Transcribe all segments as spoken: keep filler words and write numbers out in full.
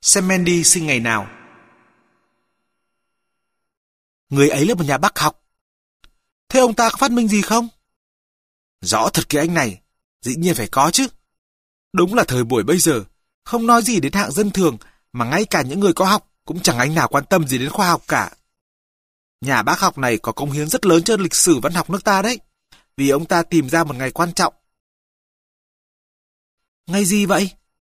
Xem Mandy sinh ngày nào. Người ấy là một nhà bác học. Thế ông ta có phát minh gì không? Rõ thật cái anh này, dĩ nhiên phải có chứ. Đúng là thời buổi bây giờ, không nói gì đến hạng dân thường, mà ngay cả những người có học cũng chẳng anh nào quan tâm gì đến khoa học cả. Nhà bác học này có cống hiến rất lớn cho lịch sử văn học nước ta đấy, vì ông ta tìm ra một ngày quan trọng. Ngày gì vậy?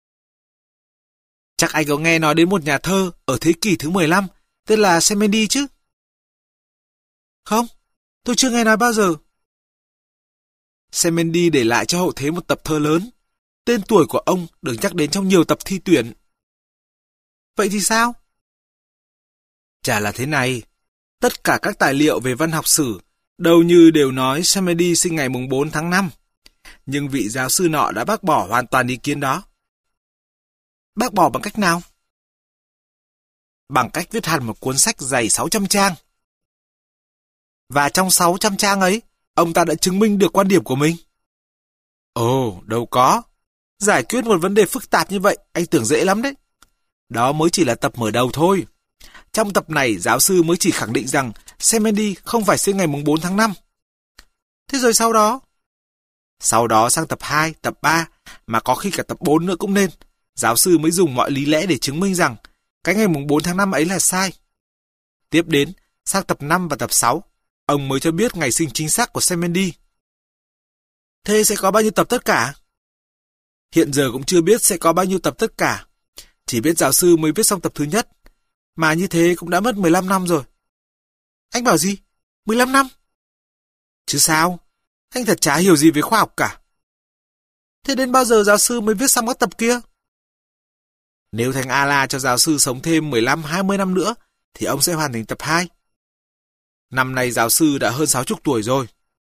Chắc anh có nghe nói đến một nhà thơ ở thế kỷ thứ mười lăm tên là Semendy chứ? Không, tôi chưa nghe nói bao giờ. Semendy để lại cho hậu thế một tập thơ lớn. Tên tuổi của ông được nhắc đến trong nhiều tập thi tuyển. Vậy thì sao? Chả là thế này. Tất cả các tài liệu về văn học sử đâu như đều nói Semendy sinh ngày mùng bốn tháng năm. Nhưng vị giáo sư nọ đã bác bỏ hoàn toàn ý kiến đó. Bác bỏ bằng cách nào? Bằng cách viết hẳn một cuốn sách dày sáu trăm trang. Và trong sáu trăm trang ấy, ông ta đã chứng minh được quan điểm của mình. Ồ, đâu có. Giải quyết một vấn đề phức tạp như vậy, anh tưởng dễ lắm đấy. Đó mới chỉ là tập mở đầu thôi. Trong tập này, giáo sư mới chỉ khẳng định rằng Semendy không phải sinh ngày mùng bốn tháng năm. Thế rồi sau đó? Sau đó sang tập hai, tập ba, mà có khi cả tập bốn nữa cũng nên. Giáo sư mới dùng mọi lý lẽ để chứng minh rằng cái ngày mùng bốn tháng năm ấy là sai. Tiếp đến, sang tập năm và tập sáu, ông mới cho biết ngày sinh chính xác của Semendy. Thế sẽ có bao nhiêu tập tất cả? Hiện giờ cũng chưa biết sẽ có bao nhiêu tập tất cả. Chỉ biết giáo sư mới viết xong tập thứ nhất. Mà như thế cũng đã mất mười lăm năm rồi. Anh bảo gì? mười lăm năm? Chứ sao? Anh thật chả hiểu gì về khoa học cả. Thế đến bao giờ giáo sư mới viết xong các tập kia? Nếu thằng Allah cho giáo sư sống thêm mười lăm hai mươi năm nữa, thì ông sẽ hoàn thành tập hai. Năm nay giáo sư đã hơn sáu mươi tuổi rồi.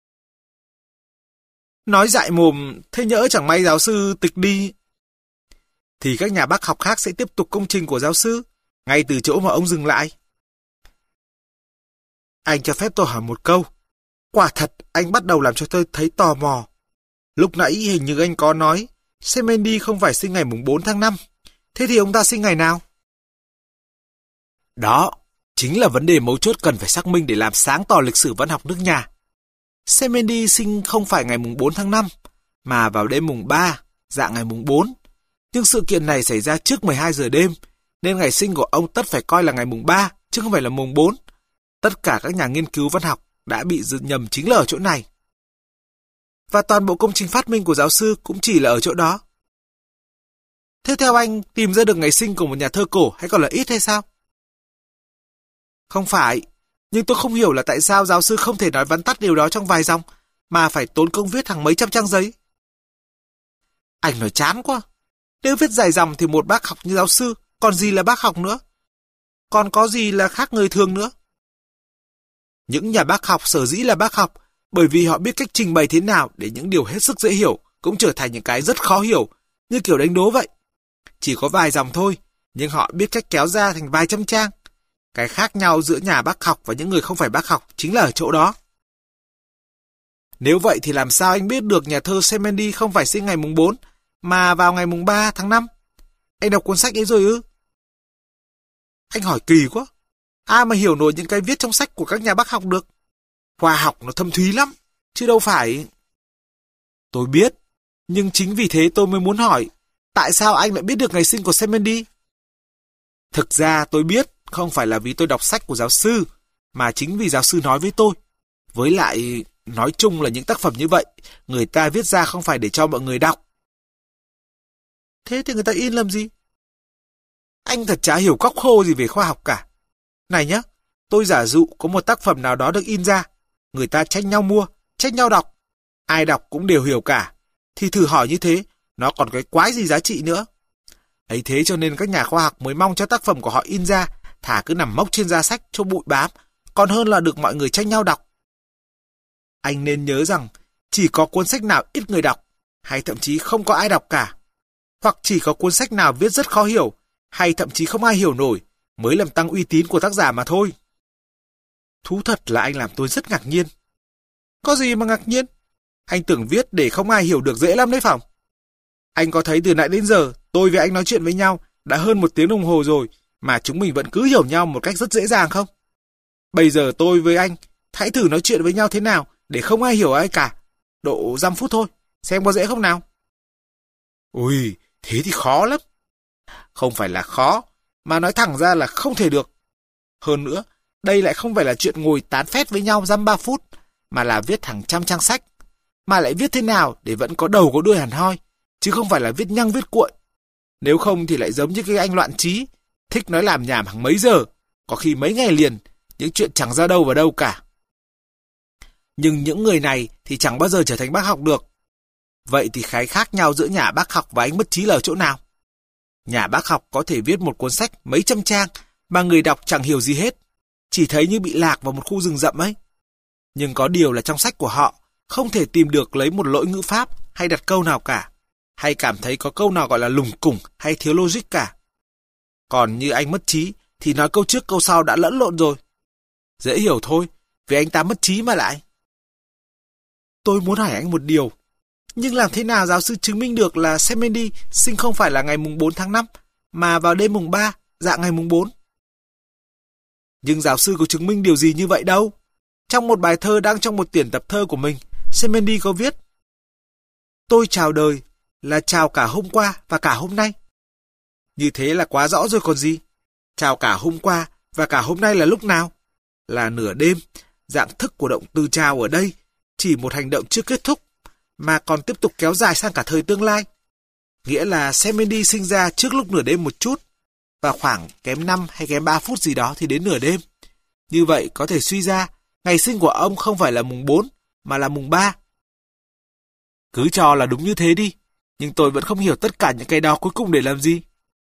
Nói dại mồm, thế nhỡ chẳng may giáo sư tịch đi. Thì các nhà bác học khác sẽ tiếp tục công trình của giáo sư, ngay từ chỗ mà ông dừng lại. Anh cho phép tôi hỏi một câu. Quả thật, anh bắt đầu làm cho tôi thấy tò mò. Lúc nãy hình như anh có nói, Semendy không phải sinh ngày mùng bốn tháng năm. Thế thì ông ta sinh ngày nào? Đó, chính là vấn đề mấu chốt cần phải xác minh để làm sáng tỏ lịch sử văn học nước nhà. Semendy sinh không phải ngày mùng bốn tháng năm, mà vào đêm mùng ba, dạng ngày mùng bốn. Nhưng sự kiện này xảy ra trước mười hai giờ đêm, nên ngày sinh của ông tất phải coi là ngày mùng ba, chứ không phải là mùng bốn. Tất cả các nhà nghiên cứu văn học đã bị nhầm chính là ở chỗ này. Và toàn bộ công trình phát minh của giáo sư cũng chỉ là ở chỗ đó. Thế theo anh, tìm ra được ngày sinh của một nhà thơ cổ hay còn là ít hay sao? Không phải, nhưng tôi không hiểu là tại sao giáo sư không thể nói vắn tắt điều đó trong vài dòng, mà phải tốn công viết hàng mấy trăm trang giấy. Anh nói chán quá. Nếu viết dài dòng thì một bác học như giáo sư, còn gì là bác học nữa? Còn có gì là khác người thường nữa? Những nhà bác học sở dĩ là bác học, bởi vì họ biết cách trình bày thế nào để những điều hết sức dễ hiểu cũng trở thành những cái rất khó hiểu, như kiểu đánh đố vậy. Chỉ có vài dòng thôi, nhưng họ biết cách kéo ra thành vài trăm trang. Cái khác nhau giữa nhà bác học và những người không phải bác học chính là ở chỗ đó. Nếu vậy thì làm sao anh biết được nhà thơ Semendy không phải sinh ngày mùng bốn, mà vào ngày mùng ba tháng năm? Anh đọc cuốn sách ấy rồi ư? Anh hỏi kỳ quá. Ai mà hiểu nổi những cái viết trong sách của các nhà bác học được? Khoa học nó thâm thúy lắm, chứ đâu phải... Tôi biết, nhưng chính vì thế tôi mới muốn hỏi, tại sao anh lại biết được ngày sinh của Semendy? Thực ra tôi biết, không phải là vì tôi đọc sách của giáo sư, mà chính vì giáo sư nói với tôi. Với lại, nói chung là những tác phẩm như vậy, người ta viết ra không phải để cho mọi người đọc. Thế thì người ta in làm gì? Anh thật chả hiểu cóc khô gì về khoa học cả. Này nhá, tôi giả dụ có một tác phẩm nào đó được in ra, người ta tranh nhau mua, tranh nhau đọc. Ai đọc cũng đều hiểu cả. Thì thử hỏi như thế, nó còn cái quái gì giá trị nữa? Ấy thế cho nên các nhà khoa học mới mong cho tác phẩm của họ in ra, thà cứ nằm mốc trên da sách cho bụi bám, còn hơn là được mọi người tranh nhau đọc. Anh nên nhớ rằng, chỉ có cuốn sách nào ít người đọc, hay thậm chí không có ai đọc cả, hoặc chỉ có cuốn sách nào viết rất khó hiểu, hay thậm chí không ai hiểu nổi, mới làm tăng uy tín của tác giả mà thôi. Thú thật là anh làm tôi rất ngạc nhiên. Có gì mà ngạc nhiên? Anh tưởng viết để không ai hiểu được dễ lắm đấy phải không? Anh có thấy từ nãy đến giờ tôi với anh nói chuyện với nhau, đã hơn một tiếng đồng hồ rồi mà chúng mình vẫn cứ hiểu nhau một cách rất dễ dàng không? Bây giờ tôi với anh hãy thử nói chuyện với nhau thế nào để không ai hiểu ai cả. Độ dăm phút thôi, xem có dễ không nào? Ui, thế thì khó lắm. Không phải là khó, mà nói thẳng ra là không thể được. Hơn nữa, đây lại không phải là chuyện ngồi tán phét với nhau dăm ba phút, mà là viết hàng trăm trang sách. Mà lại viết thế nào để vẫn có đầu có đuôi hẳn hoi, chứ không phải là viết nhăng viết cuội. Nếu không thì lại giống như cái anh loạn trí, thích nói làm nhảm hàng mấy giờ, có khi mấy ngày liền, những chuyện chẳng ra đâu vào đâu cả. Nhưng những người này thì chẳng bao giờ trở thành bác học được. Vậy thì cái khác nhau giữa nhà bác học và anh mất trí là ở chỗ nào? Nhà bác học có thể viết một cuốn sách mấy trăm trang mà người đọc chẳng hiểu gì hết, chỉ thấy như bị lạc vào một khu rừng rậm ấy. Nhưng có điều là trong sách của họ không thể tìm được lấy một lỗi ngữ pháp hay đặt câu nào cả, hay cảm thấy có câu nào gọi là lủng củng hay thiếu logic cả. Còn như anh mất trí thì nói câu trước câu sau đã lẫn lộn rồi. Dễ hiểu thôi, vì anh ta mất trí mà lại. Tôi muốn hỏi anh một điều, nhưng làm thế nào giáo sư chứng minh được là Semendi sinh không phải là ngày mùng bốn tháng năm, mà vào đêm mùng ba, dạng ngày mùng bốn? Nhưng giáo sư có chứng minh điều gì như vậy đâu. Trong một bài thơ đang trong một tuyển tập thơ của mình, Semendi có viết: tôi chào đời là chào cả hôm qua và cả hôm nay. Như thế là quá rõ rồi còn gì. Chào cả hôm qua và cả hôm nay là lúc nào? Là nửa đêm. Dạng thức của động từ chào ở đây chỉ một hành động chưa kết thúc, mà còn tiếp tục kéo dài sang cả thời tương lai. Nghĩa là Semendi sinh ra trước lúc nửa đêm một chút, và khoảng kém năm hay kém ba phút gì đó thì đến nửa đêm. Như vậy có thể suy ra ngày sinh của ông không phải là mùng bốn, mà là mùng ba. Cứ cho là đúng như thế đi, nhưng tôi vẫn không hiểu tất cả những cái đó cuối cùng để làm gì.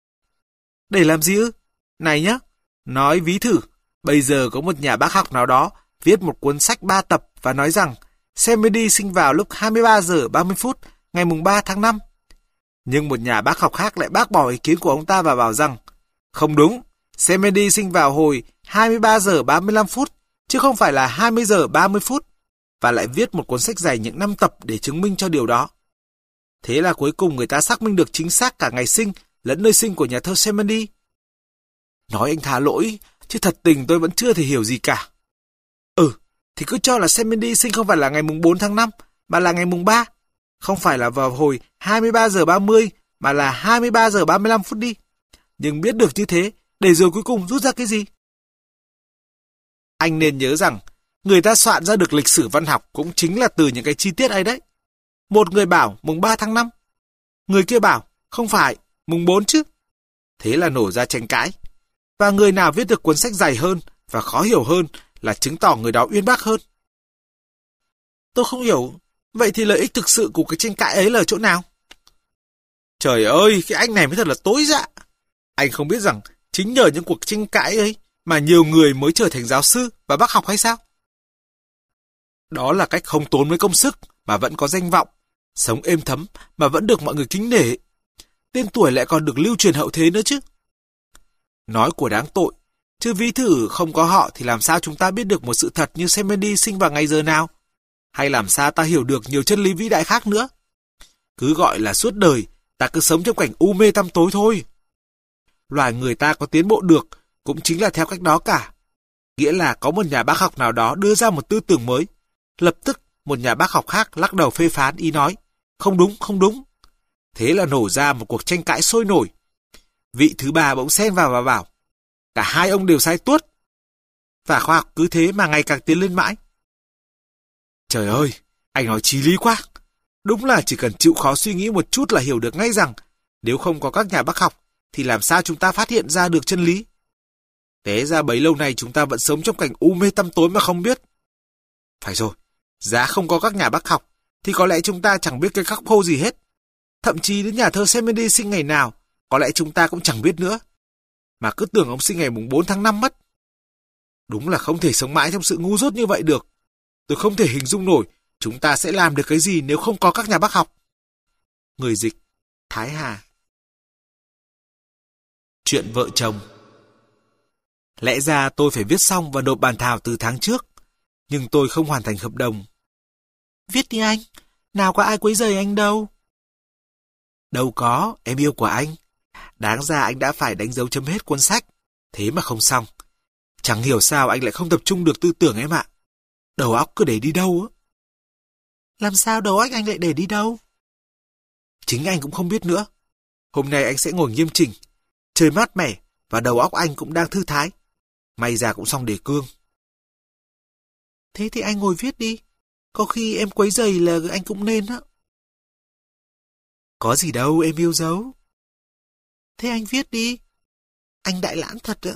Để làm gì ư? Này nhá, nói ví thử, bây giờ có một nhà bác học nào đó viết một cuốn sách ba tập và nói rằng Semendi sinh vào lúc hai mươi ba giờ ba mươi phút ngày mùng ba tháng năm. Nhưng một nhà bác học khác lại bác bỏ ý kiến của ông ta và bảo rằng không đúng, Semendi sinh vào hồi hai mươi ba giờ ba mươi lăm phút chứ không phải là hai mươi giờ ba mươi phút, và lại viết một cuốn sách dài những năm tập để chứng minh cho điều đó. Thế là cuối cùng người ta xác minh được chính xác cả ngày sinh lẫn nơi sinh của nhà thơ Semendi. Nói anh thà lỗi, chứ thật tình tôi vẫn chưa thể hiểu gì cả. Ừ, thì cứ cho là Semendi sinh không phải là ngày mùng bốn tháng năm, mà là ngày mùng ba. Không phải là vào hồi hai mươi ba giờ ba mươi, mà là hai mươi ba giờ ba mươi lăm phút đi. Nhưng biết được như thế, để rồi cuối cùng rút ra cái gì? Anh nên nhớ rằng, người ta soạn ra được lịch sử văn học cũng chính là từ những cái chi tiết ấy đấy. Một người bảo mùng ba tháng năm, người kia bảo không phải, mùng bốn chứ. Thế là nổ ra tranh cãi. Và người nào viết được cuốn sách dài hơn và khó hiểu hơn là chứng tỏ người đó uyên bác hơn. Tôi không hiểu, vậy thì lợi ích thực sự của cái tranh cãi ấy là ở chỗ nào? Trời ơi, cái anh này mới thật là tối dạ. Anh không biết rằng chính nhờ những cuộc tranh cãi ấy mà nhiều người mới trở thành giáo sư và bác học hay sao? Đó là cách không tốn mấy công sức mà vẫn có danh vọng, sống êm thấm mà vẫn được mọi người kính nể. Tên tuổi lại còn được lưu truyền hậu thế nữa chứ. Nói của đáng tội, chứ ví thử không có họ thì làm sao chúng ta biết được một sự thật như Semendi sinh vào ngày giờ nào? Hay làm sao ta hiểu được nhiều chân lý vĩ đại khác nữa? Cứ gọi là suốt đời, ta cứ sống trong cảnh u mê tăm tối thôi. Loài người ta có tiến bộ được cũng chính là theo cách đó cả. Nghĩa là có một nhà bác học nào đó đưa ra một tư tưởng mới, lập tức một nhà bác học khác lắc đầu phê phán ý nói không đúng, không đúng. Thế là nổ ra một cuộc tranh cãi sôi nổi. Vị thứ ba bỗng xen vào và bảo cả hai ông đều sai tuốt. Và khoa học cứ thế mà ngày càng tiến lên mãi. Trời ơi, anh nói chí lý quá. Đúng là chỉ cần chịu khó suy nghĩ một chút là hiểu được ngay rằng nếu không có các nhà bác học thì làm sao chúng ta phát hiện ra được chân lý. Té ra bấy lâu nay chúng ta vẫn sống trong cảnh u mê tăm tối mà không biết. Phải rồi, giá không có các nhà bác học thì có lẽ chúng ta chẳng biết cái khắc phô gì hết. Thậm chí đến nhà thơ Semendi sinh ngày nào có lẽ chúng ta cũng chẳng biết nữa. Mà cứ tưởng ông sinh ngày mùng bốn tháng năm mất. Đúng là không thể sống mãi trong sự ngu dốt như vậy được. Tôi không thể hình dung nổi chúng ta sẽ làm được cái gì nếu không có các nhà bác học. Người dịch Thái Hà. Chuyện vợ chồng. Lẽ ra tôi phải viết xong và nộp bản thảo từ tháng trước, nhưng tôi không hoàn thành hợp đồng. Viết đi anh, nào có ai quấy rầy anh đâu. Đâu có, em yêu của anh. Đáng ra anh đã phải đánh dấu chấm hết cuốn sách. Thế mà không xong. Chẳng hiểu sao anh lại không tập trung được tư tưởng em ạ. Đầu óc cứ để đi đâu á. Làm sao đầu óc anh lại để đi đâu? Chính anh cũng không biết nữa. Hôm nay anh sẽ ngồi nghiêm chỉnh, trời mát mẻ và đầu óc anh cũng đang thư thái. May ra cũng xong đề cương. Thế thì anh ngồi viết đi. Có khi em quấy rầy là anh cũng nên á. Có gì đâu em yêu dấu. Thế anh viết đi. Anh đại lãng thật ạ.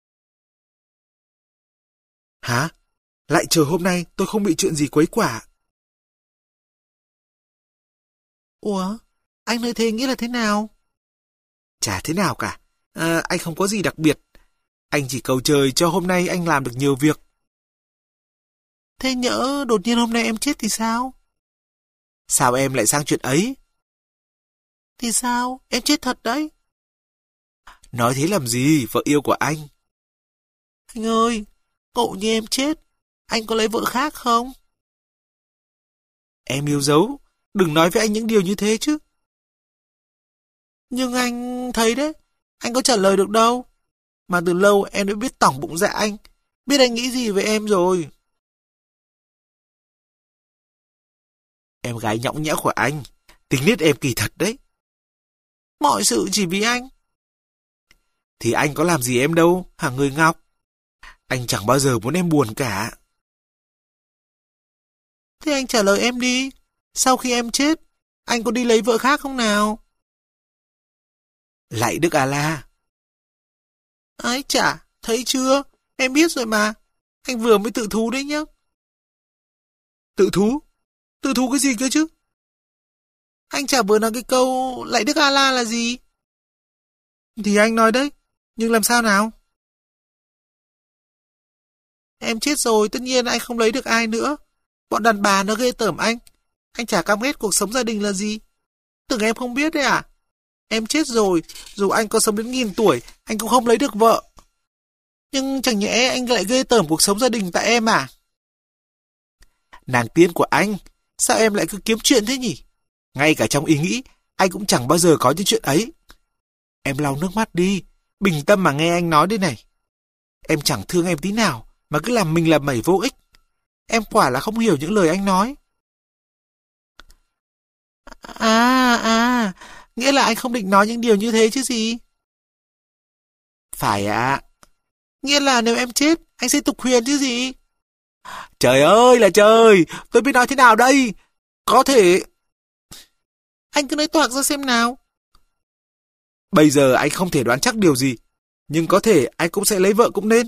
Hả? Lại chờ hôm nay tôi không bị chuyện gì quấy quả. Ủa? Anh nói thế nghĩa là thế nào? Chả thế nào cả. À, anh không có gì đặc biệt. Anh chỉ cầu trời cho hôm nay anh làm được nhiều việc. Thế nhỡ đột nhiên hôm nay em chết thì sao? Sao em lại sang chuyện ấy? Thì sao? Em chết thật đấy. Nói thế làm gì, vợ yêu của anh? Anh ơi, cậu như em chết, anh có lấy vợ khác không? Em yêu dấu, đừng nói với anh những điều như thế chứ. Nhưng anh thấy đấy, anh có trả lời được đâu. Mà từ lâu em đã biết tỏng bụng dạ anh, biết anh nghĩ gì về em rồi. Em gái nhõng nhẽo của anh, tính nết em kỳ thật đấy. Mọi sự chỉ vì anh. Thì anh có làm gì em đâu, hả người ngọc? Anh chẳng bao giờ muốn em buồn cả. Thế anh trả lời em đi. Sau khi em chết, anh có đi lấy vợ khác không nào? Lạy Đức A-la. Ái chả, thấy chưa? Em biết rồi mà. Anh vừa mới tự thú đấy nhá. Tự thú? Tự thú cái gì cơ chứ? Anh chả vừa nói cái câu lạy Đức A-la là gì? Thì anh nói đấy. Nhưng làm sao nào? Em chết rồi, tất nhiên anh không lấy được ai nữa. Bọn đàn bà nó ghê tởm anh. Anh chả cam ghét cuộc sống gia đình là gì. Tưởng em không biết đấy à? Em chết rồi, dù anh có sống đến nghìn tuổi, anh cũng không lấy được vợ. Nhưng chẳng nhẽ anh lại ghê tởm cuộc sống gia đình tại em à? Nàng tiên của anh, sao em lại cứ kiếm chuyện thế nhỉ? Ngay cả trong ý nghĩ, anh cũng chẳng bao giờ có những chuyện ấy. Em lau nước mắt đi, bình tâm mà nghe anh nói đây này. Em chẳng thương em tí nào, mà cứ làm mình làm mẩy vô ích. Em quả là không hiểu những lời anh nói. À, à, nghĩa là anh không định nói những điều như thế chứ gì? Phải ạ. À. Nghĩa là nếu em chết, anh sẽ tục huyền chứ gì? Trời ơi là trời, tôi biết nói thế nào đây? Có thể... Anh cứ nói toạc ra xem nào. Bây giờ anh không thể đoán chắc điều gì, nhưng có thể anh cũng sẽ lấy vợ cũng nên.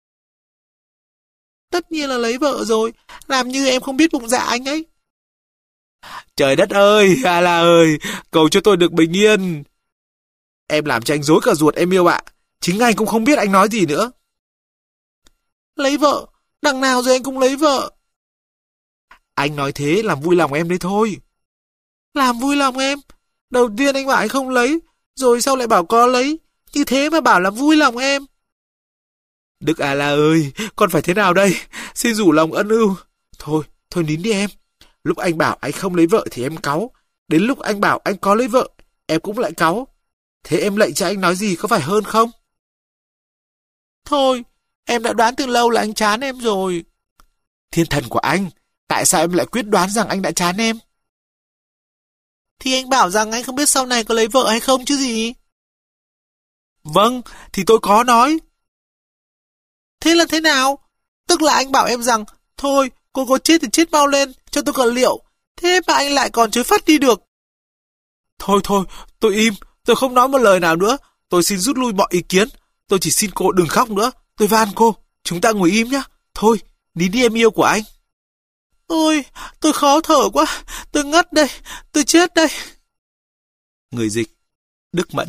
Tất nhiên là lấy vợ rồi, làm như em không biết bụng dạ anh ấy. Trời đất ơi, A-la ơi, cầu cho tôi được bình yên. Em làm cho anh rối cả ruột em yêu ạ, chính anh cũng không biết anh nói gì nữa. Lấy vợ, đằng nào rồi anh cũng lấy vợ. Anh nói thế làm vui lòng em đấy thôi. Làm vui lòng em? Đầu tiên anh bảo anh không lấy, rồi sau lại bảo có lấy, như thế mà bảo là vui lòng em. Đức A-la ơi, con phải thế nào đây? Xin rủ lòng ân ưu. Thôi, thôi nín đi em. Lúc anh bảo anh không lấy vợ thì em cáu. Đến lúc anh bảo anh có lấy vợ, em cũng lại cáu. Thế em lệnh cho anh nói gì có phải hơn không? Thôi, em đã đoán từ lâu là anh chán em rồi. Thiên thần của anh, tại sao em lại quyết đoán rằng anh đã chán em? Thì anh bảo rằng anh không biết sau này có lấy vợ hay không chứ gì. Vâng, thì tôi có nói. Thế là thế nào? Tức là anh bảo em rằng, thôi, cô có chết thì chết mau lên, cho tôi còn liệu. Thế mà anh lại còn chối phát đi được. Thôi thôi, tôi im, tôi không nói một lời nào nữa. Tôi xin rút lui mọi ý kiến. Tôi chỉ xin cô đừng khóc nữa. Tôi van cô, chúng ta ngồi im nhé. Thôi, nín đi em yêu của anh. Ôi, tôi khó thở quá, tôi ngất đây, tôi chết đây. Người dịch, Đức Mẫn.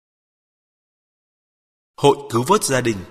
Hội cứu vớt gia đình.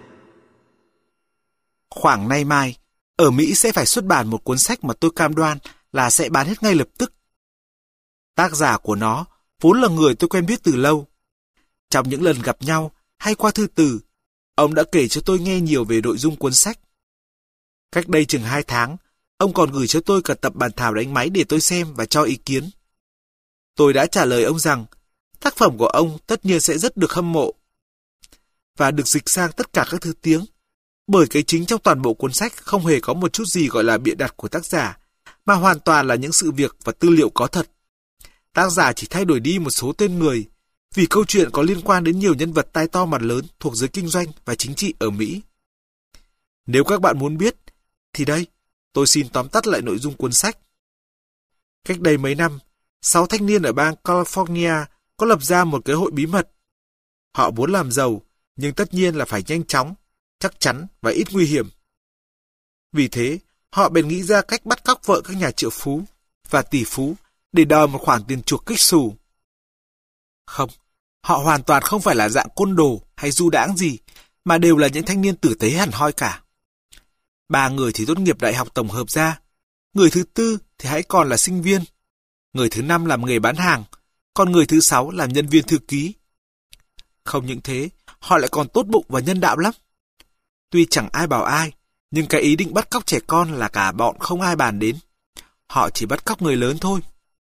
Khoảng nay mai, ở Mỹ sẽ phải xuất bản một cuốn sách mà tôi cam đoan là sẽ bán hết ngay lập tức. Tác giả của nó vốn là người tôi quen biết từ lâu. Trong những lần gặp nhau hay qua thư từ, ông đã kể cho tôi nghe nhiều về nội dung cuốn sách. Cách đây chừng hai tháng, ông còn gửi cho tôi cả tập bản thảo đánh máy để tôi xem và cho ý kiến. Tôi đã trả lời ông rằng, tác phẩm của ông tất nhiên sẽ rất được hâm mộ và được dịch sang tất cả các thứ tiếng, bởi cái chính trong toàn bộ cuốn sách không hề có một chút gì gọi là bịa đặt của tác giả, mà hoàn toàn là những sự việc và tư liệu có thật. Tác giả chỉ thay đổi đi một số tên người, vì câu chuyện có liên quan đến nhiều nhân vật tai to mặt lớn thuộc giới kinh doanh và chính trị ở Mỹ. Nếu các bạn muốn biết, thì đây, tôi xin tóm tắt lại nội dung cuốn sách. Cách đây mấy năm, sáu thanh niên ở bang California có lập ra một cái hội bí mật. Họ muốn làm giàu, nhưng tất nhiên là phải nhanh chóng, chắc chắn và ít nguy hiểm. Vì thế, họ bèn nghĩ ra cách bắt cóc vợ các nhà triệu phú và tỷ phú để đòi một khoản tiền chuộc kích xù. Không, họ hoàn toàn không phải là dạng côn đồ hay du đãng gì, mà đều là những thanh niên tử tế hẳn hoi cả. Ba người thì tốt nghiệp đại học tổng hợp ra, người thứ tư thì hãy còn là sinh viên, người thứ năm làm nghề bán hàng, còn người thứ sáu làm nhân viên thư ký. Không những thế, họ lại còn tốt bụng và nhân đạo lắm. Tuy chẳng ai bảo ai, nhưng cái ý định bắt cóc trẻ con là cả bọn không ai bàn đến. Họ chỉ bắt cóc người lớn thôi.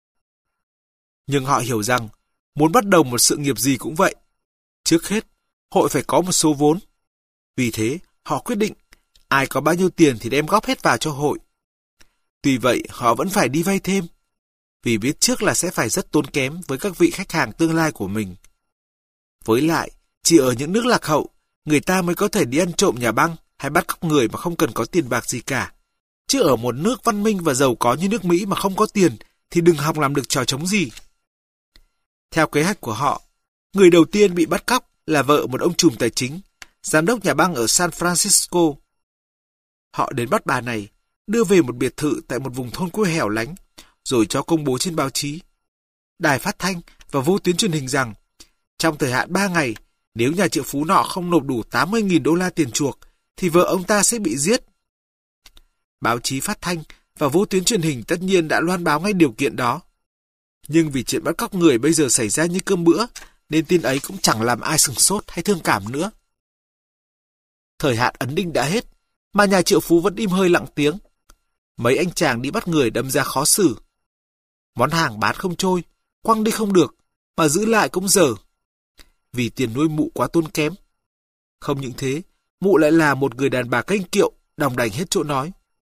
Nhưng họ hiểu rằng, muốn bắt đầu một sự nghiệp gì cũng vậy. Trước hết, hội phải có một số vốn. Vì thế, họ quyết định, ai có bao nhiêu tiền thì đem góp hết vào cho hội. Tuy vậy, họ vẫn phải đi vay thêm, vì biết trước là sẽ phải rất tốn kém với các vị khách hàng tương lai của mình. Với lại, chỉ ở những nước lạc hậu, người ta mới có thể đi ăn trộm nhà băng hay bắt cóc người mà không cần có tiền bạc gì cả. Chứ ở một nước văn minh và giàu có như nước Mỹ mà không có tiền thì đừng hòng làm được trò trống gì. Theo kế hoạch của họ, người đầu tiên bị bắt cóc là vợ một ông trùm tài chính, giám đốc nhà băng ở San Francisco. Họ đến bắt bà này, đưa về một biệt thự tại một vùng thôn quê hẻo lánh, rồi cho công bố trên báo chí, đài phát thanh và vô tuyến truyền hình rằng trong thời hạn ba ngày, nếu nhà triệu phú nọ không nộp đủ tám mươi nghìn đô la tiền chuộc, thì vợ ông ta sẽ bị giết. Báo chí phát thanh và vô tuyến truyền hình tất nhiên đã loan báo ngay điều kiện đó. Nhưng vì chuyện bắt cóc người bây giờ xảy ra như cơm bữa, nên tin ấy cũng chẳng làm ai sửng sốt hay thương cảm nữa. Thời hạn ấn định đã hết, mà nhà triệu phú vẫn im hơi lặng tiếng. Mấy anh chàng đi bắt người đâm ra khó xử. Món hàng bán không trôi, quăng đi không được, mà giữ lại cũng dở. Vì tiền nuôi mụ quá tốn kém. Không những thế, mụ lại là một người đàn bà kênh kiệu, đòng đành hết chỗ nói.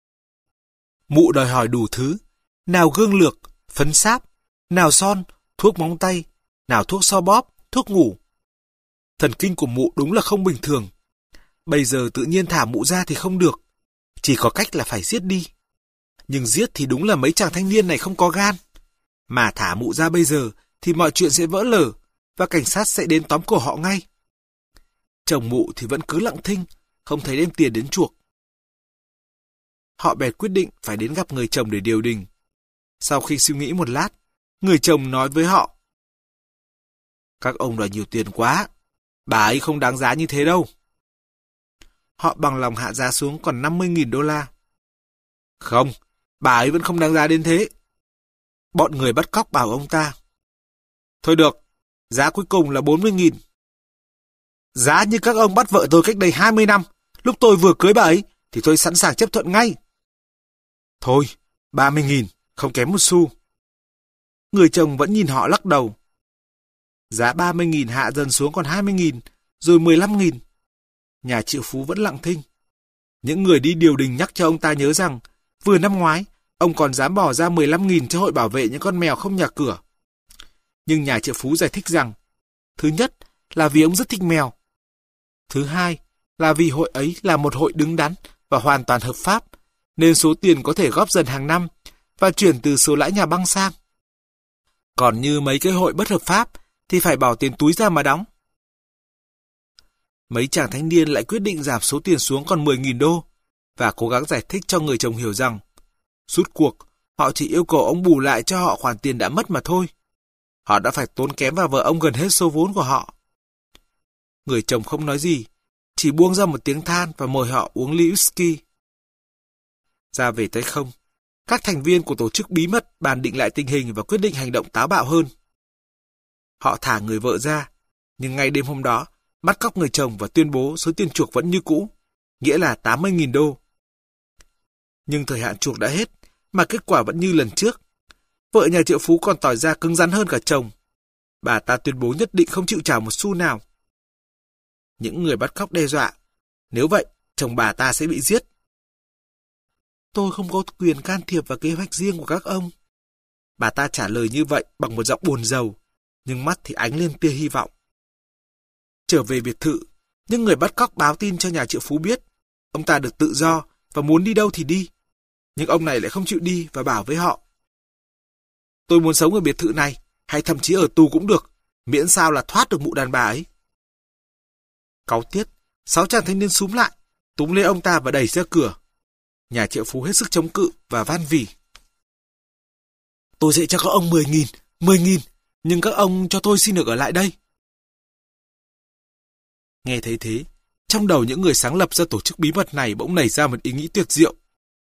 Mụ đòi hỏi đủ thứ, nào gương lược, phấn sáp, nào son, thuốc móng tay, nào thuốc so bóp, thuốc ngủ. Thần kinh của mụ đúng là không bình thường. Bây giờ tự nhiên thả mụ ra thì không được, chỉ có cách là phải giết đi. Nhưng giết thì đúng là mấy chàng thanh niên này không có gan. Mà thả mụ ra bây giờ thì mọi chuyện sẽ vỡ lở và cảnh sát sẽ đến tóm cổ họ ngay. Chồng mụ thì vẫn cứ lặng thinh, không thấy đem tiền đến chuộc. Họ bèn quyết định phải đến gặp người chồng để điều đình. Sau khi suy nghĩ một lát, người chồng nói với họ: Các ông đòi nhiều tiền quá, bà ấy không đáng giá như thế đâu. Họ bằng lòng hạ giá xuống còn năm mươi nghìn đô la. Không, bà ấy vẫn không đáng giá đến thế. Bọn người bắt cóc bảo ông ta. Thôi được, giá cuối cùng là bốn mươi nghìn. Giá như các ông bắt vợ tôi cách đây hai mươi năm, lúc tôi vừa cưới bà ấy, thì tôi sẵn sàng chấp thuận ngay. Thôi, ba mươi nghìn, không kém một xu. Người chồng vẫn nhìn họ lắc đầu. Giá ba mươi nghìn hạ dần xuống còn hai mươi nghìn, rồi mười lăm nghìn. Nhà triệu phú vẫn lặng thinh. Những người đi điều đình nhắc cho ông ta nhớ rằng, vừa năm ngoái, ông còn dám bỏ ra mười lăm nghìn cho hội bảo vệ những con mèo không nhà cửa. Nhưng nhà triệu phú giải thích rằng, thứ nhất là vì ông rất thích mèo. Thứ hai là vì hội ấy là một hội đứng đắn và hoàn toàn hợp pháp, nên số tiền có thể góp dần hàng năm và chuyển từ số lãi nhà băng sang. Còn như mấy cái hội bất hợp pháp thì phải bỏ tiền túi ra mà đóng. Mấy chàng thanh niên lại quyết định giảm số tiền xuống còn mười nghìn đô và cố gắng giải thích cho người chồng hiểu rằng rút cuộc họ chỉ yêu cầu ông bù lại cho họ khoản tiền đã mất mà thôi. Họ đã phải tốn kém vào vợ ông gần hết số vốn của họ. Người chồng không nói gì, chỉ buông ra một tiếng than và mời họ uống ly whisky. Ra về tới không, các thành viên của tổ chức bí mật bàn định lại tình hình và quyết định hành động táo bạo hơn. Họ thả người vợ ra, nhưng ngay đêm hôm đó, bắt cóc người chồng và tuyên bố số tiền chuộc vẫn như cũ, nghĩa là tám mươi nghìn đô. Nhưng thời hạn chuộc đã hết, mà kết quả vẫn như lần trước. Vợ nhà triệu phú còn tỏ ra cứng rắn hơn cả chồng. bà ta tuyên bố nhất định không chịu trả một xu nào. Những người bắt cóc đe dọa, nếu vậy, chồng bà ta sẽ bị giết. Tôi không có quyền can thiệp vào kế hoạch riêng của các ông. Bà ta trả lời như vậy bằng một giọng buồn rầu, nhưng mắt thì ánh lên tia hy vọng. Trở về biệt thự, những người bắt cóc báo tin cho nhà triệu phú biết ông ta được tự do và muốn đi đâu thì đi. Nhưng ông này lại không chịu đi và bảo với họ: tôi muốn sống ở biệt thự này, hay thậm chí ở tù cũng được, miễn sao là thoát được mụ đàn bà ấy. Cáu tiết, sáu chàng thanh niên xúm lại, túm lấy ông ta và đẩy ra cửa. Nhà triệu phú hết sức chống cự và van vỉ: tôi sẽ cho các ông mười nghìn, mười nghìn, nhưng các ông cho tôi xin được ở lại đây. Nghe thấy thế, trong đầu những người sáng lập ra tổ chức bí mật này bỗng nảy ra một ý nghĩ tuyệt diệu.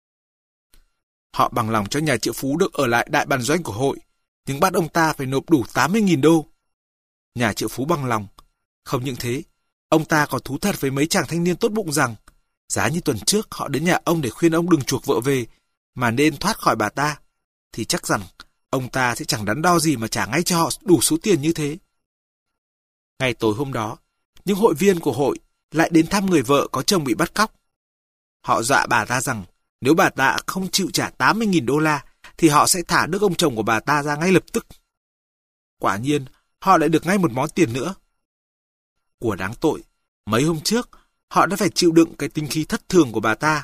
Họ bằng lòng cho nhà triệu phú được ở lại đại bản doanh của hội, nhưng bắt ông ta phải nộp đủ tám mươi nghìn đô. Nhà triệu phú bằng lòng. Không những thế, ông ta còn thú thật với mấy chàng thanh niên tốt bụng rằng giá như tuần trước họ đến nhà ông để khuyên ông đừng chuộc vợ về, mà nên thoát khỏi bà ta, thì chắc rằng ông ta sẽ chẳng đắn đo gì mà trả ngay cho họ đủ số tiền như thế. Ngày tối hôm đó, những hội viên của hội lại đến thăm người vợ có chồng bị bắt cóc. Họ dọa bà ta rằng nếu bà ta không chịu trả tám mươi nghìn đô la thì họ sẽ thả đứa ông chồng của bà ta ra ngay lập tức. Quả nhiên, họ lại được ngay một món tiền nữa. Của đáng tội, mấy hôm trước, họ đã phải chịu đựng cái tinh khí thất thường của bà ta.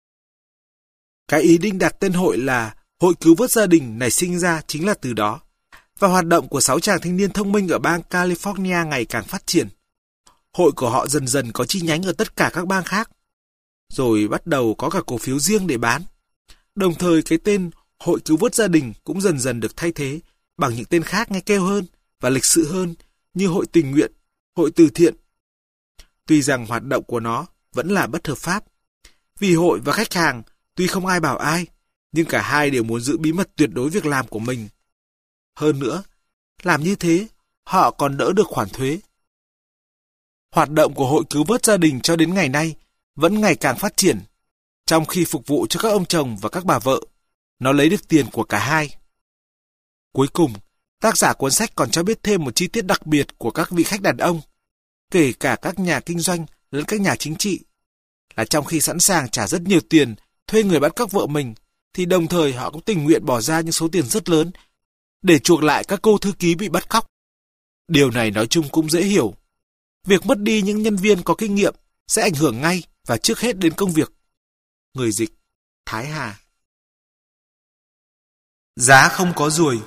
Cái ý định đặt tên hội là Hội Cứu Vớt Gia Đình nảy sinh ra chính là từ đó, và hoạt động của sáu chàng thanh niên thông minh ở bang California ngày càng phát triển. Hội của họ dần dần có chi nhánh ở tất cả các bang khác, rồi bắt đầu có cả cổ phiếu riêng để bán. Đồng thời cái tên Hội Cứu Vớt Gia Đình cũng dần dần được thay thế bằng những tên khác nghe kêu hơn và lịch sự hơn như Hội Tình Nguyện, Hội Từ Thiện. Tuy rằng hoạt động của nó vẫn là bất hợp pháp, vì hội và khách hàng tuy không ai bảo ai, nhưng cả hai đều muốn giữ bí mật tuyệt đối việc làm của mình. Hơn nữa, làm như thế, họ còn đỡ được khoản thuế. Hoạt động của Hội Cứu Vớt Gia Đình cho đến ngày nay vẫn ngày càng phát triển, trong khi phục vụ cho các ông chồng và các bà vợ, nó lấy được tiền của cả hai. Cuối cùng, tác giả cuốn sách còn cho biết thêm một chi tiết đặc biệt của các vị khách đàn ông, kể cả các nhà kinh doanh lẫn các nhà chính trị, là trong khi sẵn sàng trả rất nhiều tiền thuê người bắt cóc vợ mình, thì đồng thời họ cũng tình nguyện bỏ ra những số tiền rất lớn để chuộc lại các cô thư ký bị bắt cóc. Điều này nói chung cũng dễ hiểu. Việc mất đi những nhân viên có kinh nghiệm sẽ ảnh hưởng ngay và trước hết đến công việc. Người dịch, Thái Hà. Giá không có ruồi.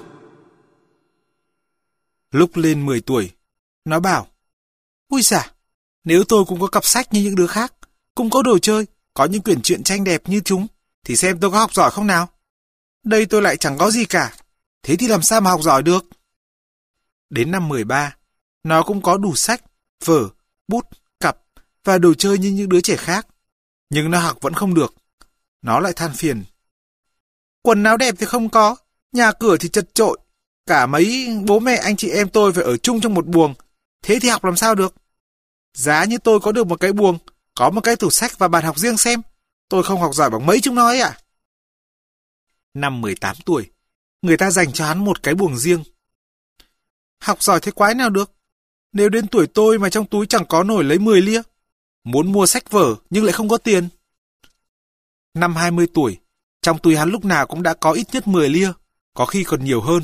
Lúc lên mười tuổi, nó bảo: ui xả, nếu tôi cũng có cặp sách như những đứa khác, cũng có đồ chơi, có những quyển truyện tranh đẹp như chúng, thì xem tôi có học giỏi không nào? Đây tôi lại chẳng có gì cả, thế thì làm sao mà học giỏi được? Đến năm mười ba, nó cũng có đủ sách, vở, bút, cặp và đồ chơi như những đứa trẻ khác, nhưng nó học vẫn không được. Nó lại than phiền: quần áo đẹp thì không có, nhà cửa thì chật chội, cả mấy bố mẹ anh chị em tôi phải ở chung trong một buồng, thế thì học làm sao được? Giá như tôi có được một cái buồng, có một cái tủ sách và bàn học riêng xem, tôi không học giỏi bằng mấy chúng nó ấy ạ. Năm mười tám tuổi, người ta dành cho hắn một cái buồng riêng. Học giỏi thế quái nào được? Nếu đến tuổi tôi mà trong túi chẳng có nổi lấy mười lia, muốn mua sách vở nhưng lại không có tiền. Năm hai mươi tuổi, trong túi hắn lúc nào cũng đã có ít nhất mười lia, có khi còn nhiều hơn.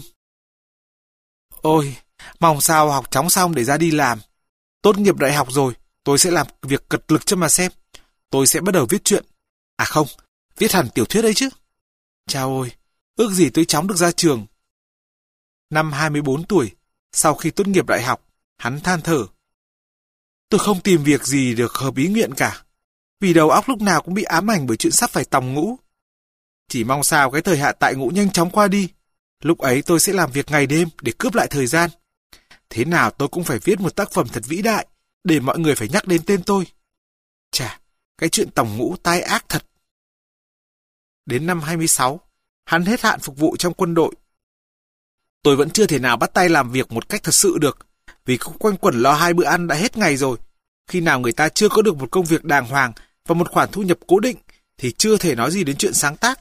Ôi, mong sao học chóng xong để ra đi làm. Tốt nghiệp đại học rồi, tôi sẽ làm việc cật lực cho mà xem. Tôi sẽ bắt đầu viết truyện. À không, viết hẳn tiểu thuyết đấy chứ. Chao ôi, ước gì tôi chóng được ra trường. Năm hai mươi bốn tuổi, sau khi tốt nghiệp đại học, hắn than thở: tôi không tìm việc gì được hợp ý nguyện cả, vì đầu óc lúc nào cũng bị ám ảnh bởi chuyện sắp phải tòng ngũ. Chỉ mong sao cái thời hạn tại ngũ nhanh chóng qua đi. Lúc ấy tôi sẽ làm việc ngày đêm để cướp lại thời gian. Thế nào tôi cũng phải viết một tác phẩm thật vĩ đại, để mọi người phải nhắc đến tên tôi. Chà, cái chuyện tòng ngũ tai ác thật. Đến năm hai mươi sáu, hắn hết hạn phục vụ trong quân đội. Tôi vẫn chưa thể nào bắt tay làm việc một cách thật sự được, vì cũng quanh quẩn lo hai bữa ăn đã hết ngày rồi. Khi nào người ta chưa có được một công việc đàng hoàng và một khoản thu nhập cố định, thì chưa thể nói gì đến chuyện sáng tác.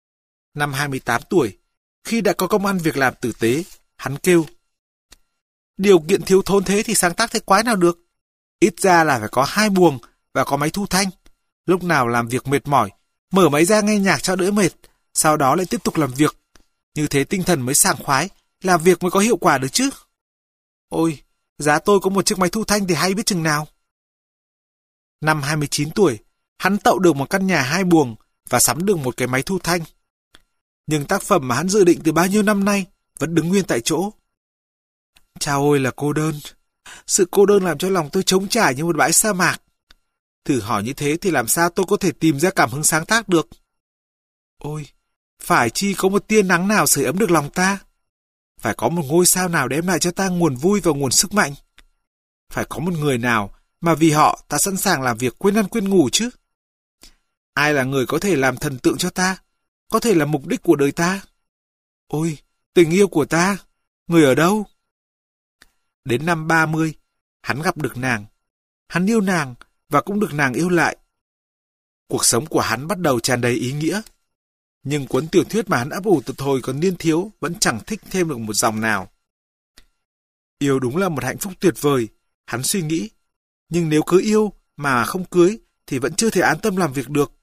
Năm hai mươi tám tuổi, khi đã có công ăn việc làm tử tế, hắn kêu: Điều kiện thiếu thốn thế thì sáng tác thế quái nào được. Ít ra là phải có hai buồng và có máy thu thanh. Lúc nào làm việc mệt mỏi, mở máy ra nghe nhạc cho đỡ mệt, sau đó lại tiếp tục làm việc. Như thế tinh thần mới sảng khoái, làm việc mới có hiệu quả được chứ. Ôi, giá tôi có một chiếc máy thu thanh thì hay biết chừng nào. Năm hai mươi chín tuổi, hắn tậu được một căn nhà hai buồng và sắm được một cái máy thu thanh. Nhưng tác phẩm mà hắn dự định từ bao nhiêu năm nay vẫn đứng nguyên tại chỗ. Chao ôi là cô đơn. Sự cô đơn làm cho lòng tôi trống trải như một bãi sa mạc. Thử hỏi như thế thì làm sao tôi có thể tìm ra cảm hứng sáng tác được? Ôi, phải chi có một tia nắng nào sưởi ấm được lòng ta? Phải có một ngôi sao nào đem lại cho ta nguồn vui và nguồn sức mạnh? Phải có một người nào mà vì họ ta sẵn sàng làm việc quên ăn quên ngủ chứ? Ai là người có thể làm thần tượng cho ta? Có thể là mục đích của đời ta? Ôi, tình yêu của ta, người ở đâu? Đến năm ba mươi, hắn gặp được nàng. Hắn yêu nàng và cũng được nàng yêu lại. Cuộc sống của hắn bắt đầu tràn đầy ý nghĩa. Nhưng cuốn tiểu thuyết mà hắn ấp ủ từ hồi còn niên thiếu vẫn chẳng thích thêm được một dòng nào. Yêu đúng là một hạnh phúc tuyệt vời, hắn suy nghĩ. Nhưng nếu cứ yêu mà không cưới thì vẫn chưa thể an tâm làm việc được.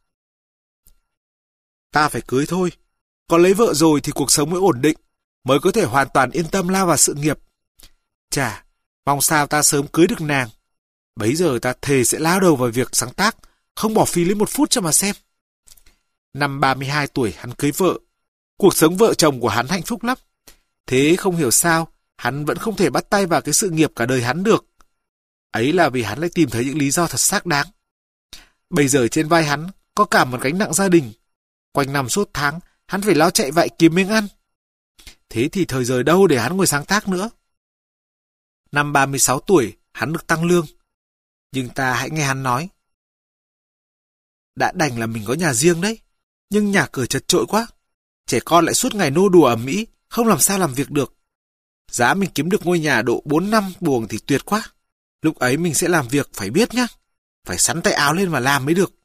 Ta phải cưới thôi. Có lấy vợ rồi thì cuộc sống mới ổn định, mới có thể hoàn toàn yên tâm lao vào sự nghiệp. Chà, mong sao ta sớm cưới được nàng. Bấy giờ ta thề sẽ lao đầu vào việc sáng tác, không bỏ phí lấy một phút cho mà xem. Năm ba mươi hai tuổi hắn cưới vợ. Cuộc sống vợ chồng của hắn hạnh phúc lắm. Thế không hiểu sao, hắn vẫn không thể bắt tay vào cái sự nghiệp cả đời hắn được. Ấy là vì hắn lại tìm thấy những lý do thật xác đáng. Bây giờ trên vai hắn có cả một gánh nặng gia đình. Quanh năm suốt tháng, hắn phải lo chạy vạy kiếm miếng ăn. Thế thì thời giờ đâu để hắn ngồi sáng tác nữa. Năm ba mươi sáu tuổi, hắn được tăng lương. Nhưng ta hãy nghe hắn nói. Đã đành là mình có nhà riêng đấy, nhưng nhà cửa chật chội quá. Trẻ con lại suốt ngày nô đùa ầm ĩ, không làm sao làm việc được. Giá mình kiếm được ngôi nhà độ bốn năm buồng thì tuyệt quá. Lúc ấy mình sẽ làm việc phải biết nhá. Phải sắn tay áo lên mà làm mới được.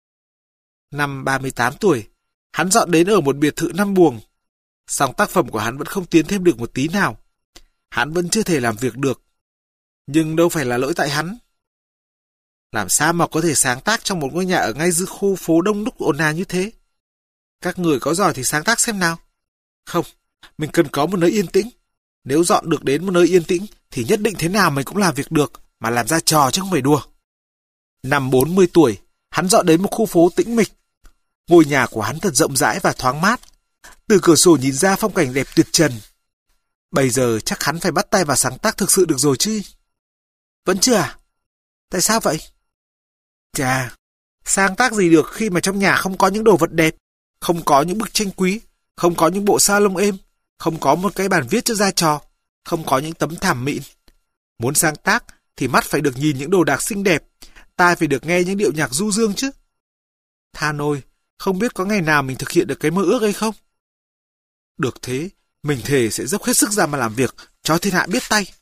Năm ba mươi tám tuổi, hắn dọn đến ở một biệt thự năm buồng. Song tác phẩm của hắn vẫn không tiến thêm được một tí nào. Hắn vẫn chưa thể làm việc được. Nhưng đâu phải là lỗi tại hắn. Làm sao mà có thể sáng tác trong một ngôi nhà ở ngay giữa khu phố đông đúc ồn ào như thế? Các người có giỏi thì sáng tác xem nào. Không, mình cần có một nơi yên tĩnh. Nếu dọn được đến một nơi yên tĩnh thì nhất định thế nào mình cũng làm việc được, mà làm ra trò chứ không phải đùa. Năm bốn mươi tuổi, hắn dọn đến một khu phố tĩnh mịch. Ngôi nhà của hắn thật rộng rãi và thoáng mát. Từ cửa sổ nhìn ra phong cảnh đẹp tuyệt trần. Bây giờ chắc hắn phải bắt tay vào sáng tác thực sự được rồi chứ. Vẫn chưa à? Tại sao vậy? Chà, sáng tác gì được khi mà trong nhà không có những đồ vật đẹp, không có những bức tranh quý, không có những bộ salon êm, không có một cái bàn viết cho ra trò, không có những tấm thảm mịn. Muốn sáng tác thì mắt phải được nhìn những đồ đạc xinh đẹp, tai phải được nghe những điệu nhạc du dương chứ. Tha nôi, không biết có ngày nào mình thực hiện được cái mơ ước ấy không? Được thế, mình thề sẽ dốc hết sức ra mà làm việc, cho thiên hạ biết tay.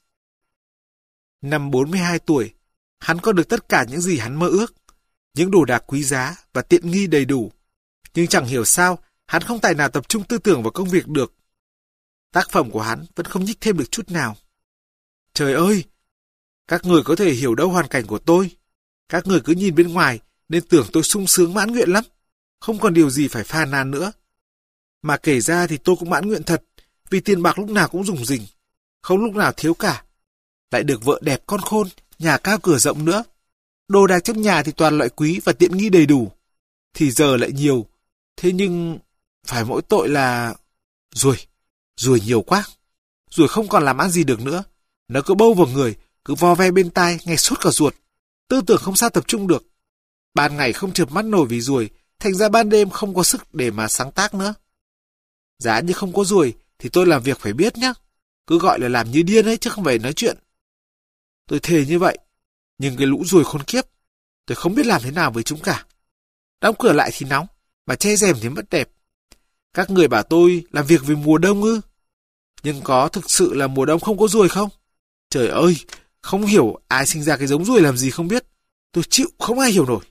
Năm bốn mươi hai tuổi, hắn có được tất cả những gì hắn mơ ước, những đồ đạc quý giá và tiện nghi đầy đủ. Nhưng chẳng hiểu sao, hắn không tài nào tập trung tư tưởng vào công việc được. Tác phẩm của hắn vẫn không nhích thêm được chút nào. Trời ơi! Các người có thể hiểu đâu hoàn cảnh của tôi. Các người cứ nhìn bên ngoài nên tưởng tôi sung sướng mãn nguyện lắm. Không còn điều gì phải phàn nàn nữa. Mà kể ra thì tôi cũng mãn nguyện thật, vì tiền bạc lúc nào cũng rủng rỉnh, không lúc nào thiếu cả. Lại được vợ đẹp con khôn, nhà cao cửa rộng nữa. Đồ đạc trong nhà thì toàn loại quý và tiện nghi đầy đủ. Thì giờ lại nhiều. Thế nhưng phải mỗi tội là... Ruồi, ruồi nhiều quá. Ruồi không còn làm ăn gì được nữa. Nó cứ bâu vào người, cứ vo ve bên tai, nghe sốt cả ruột. Tư tưởng không sao tập trung được. Ban ngày không chợp mắt nổi vì ruồi, thành ra ban đêm không có sức để mà sáng tác nữa. Giá như không có ruồi thì tôi làm việc phải biết nhá. Cứ gọi là làm như điên ấy chứ không phải nói chuyện. Tôi thề như vậy. Nhưng cái lũ ruồi khốn kiếp, tôi không biết làm thế nào với chúng cả. Đóng cửa lại thì nóng, mà che rèm thì mất đẹp. Các người bảo tôi làm việc vì mùa đông ư? Nhưng có thực sự là mùa đông không có ruồi không? Trời ơi, không hiểu ai sinh ra cái giống ruồi làm gì không biết. Tôi chịu không ai hiểu nổi.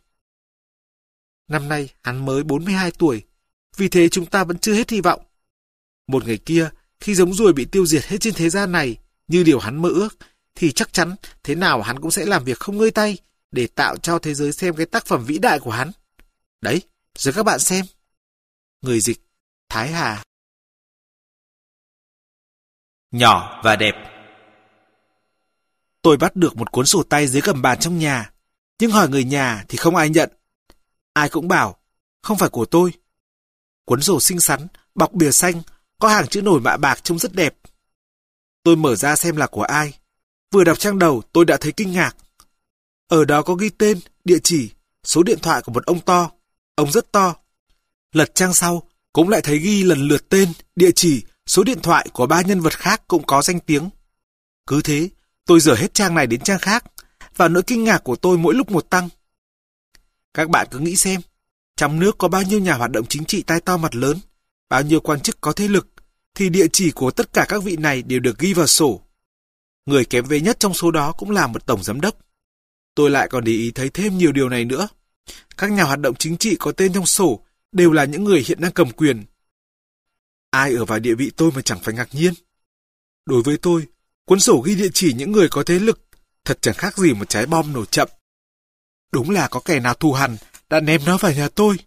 Năm nay hắn mới bốn mươi hai tuổi, vì thế chúng ta vẫn chưa hết hy vọng. Một ngày kia, khi giống ruồi bị tiêu diệt hết trên thế gian này, Như điều hắn mơ ước, thì chắc chắn thế nào hắn cũng sẽ làm việc không ngơi tay để tạo cho thế giới xem cái tác phẩm vĩ đại của hắn. Đấy, rồi các bạn xem. Người dịch, Thái Hà. Nhỏ và đẹp. Tôi bắt được một cuốn sổ tay dưới gầm bàn trong nhà, nhưng hỏi người nhà thì không ai nhận. Ai cũng bảo, không phải của tôi. Cuốn sổ xinh xắn, bọc bìa xanh, có hàng chữ nổi mạ bạc trông rất đẹp. Tôi mở ra xem là của ai. Vừa đọc trang đầu tôi đã thấy kinh ngạc. Ở đó có ghi tên, địa chỉ, số điện thoại của một ông to. Ông rất to. Lật trang sau, cũng lại thấy ghi lần lượt tên, địa chỉ, số điện thoại của ba nhân vật khác cũng có danh tiếng. Cứ thế, tôi dở hết trang này đến trang khác, và nỗi kinh ngạc của tôi mỗi lúc một tăng. Các bạn cứ nghĩ xem, trong nước có bao nhiêu nhà hoạt động chính trị tai to mặt lớn, bao nhiêu quan chức có thế lực, thì địa chỉ của tất cả các vị này đều được ghi vào sổ. Người kém về nhất trong số đó cũng là một tổng giám đốc. Tôi lại còn để ý thấy thêm nhiều điều này nữa. Các nhà hoạt động chính trị có tên trong sổ đều là những người hiện đang cầm quyền. Ai ở vào địa vị tôi mà chẳng phải ngạc nhiên. Đối với tôi, cuốn sổ ghi địa chỉ những người có thế lực thật chẳng khác gì một trái bom nổ chậm. Đúng là có kẻ nào thù hằn đã ném nó vào nhà tôi.